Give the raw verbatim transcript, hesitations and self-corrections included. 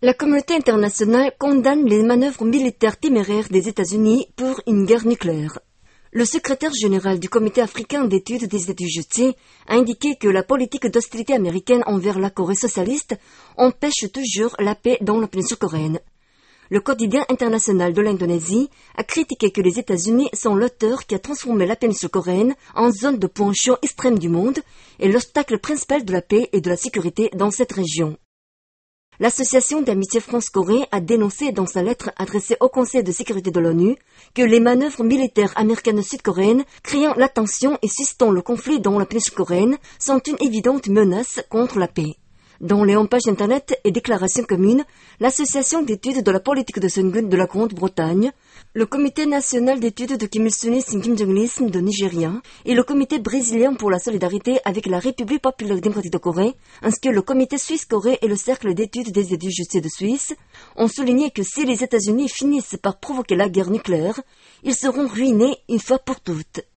La communauté internationale condamne les manœuvres militaires téméraires des États-Unis pour une guerre nucléaire. Le secrétaire général du Comité africain d'études des États-Unis a indiqué que la politique d'hostilité américaine envers la Corée socialiste empêche toujours la paix dans la péninsule coréenne. Le quotidien international de l'Indonésie a critiqué que les États-Unis sont l'auteur qui a transformé la péninsule coréenne en zone de penchant extrême du monde et l'obstacle principal de la paix et de la sécurité dans cette région. L'Association d'amitié France-Corée a dénoncé dans sa lettre adressée au Conseil de sécurité de l'ONU que les manœuvres militaires américaines sud-coréennes créant la tension et suscitant le conflit dans la péninsule coréenne sont une évidente menace contre la paix. Dans les homepages Internet et déclarations communes, l'Association d'études de la politique de Sungun de la Grande-Bretagne, le Comité national d'études de Kim Il-sungisme Kim Jong-ilisme de Nigeria et le Comité brésilien pour la solidarité avec la République populaire démocratique de Corée, ainsi que le Comité suisse-Corée et le Cercle d'études des études de Suisse, ont souligné que si les États-Unis finissent par provoquer la guerre nucléaire, ils seront ruinés une fois pour toutes.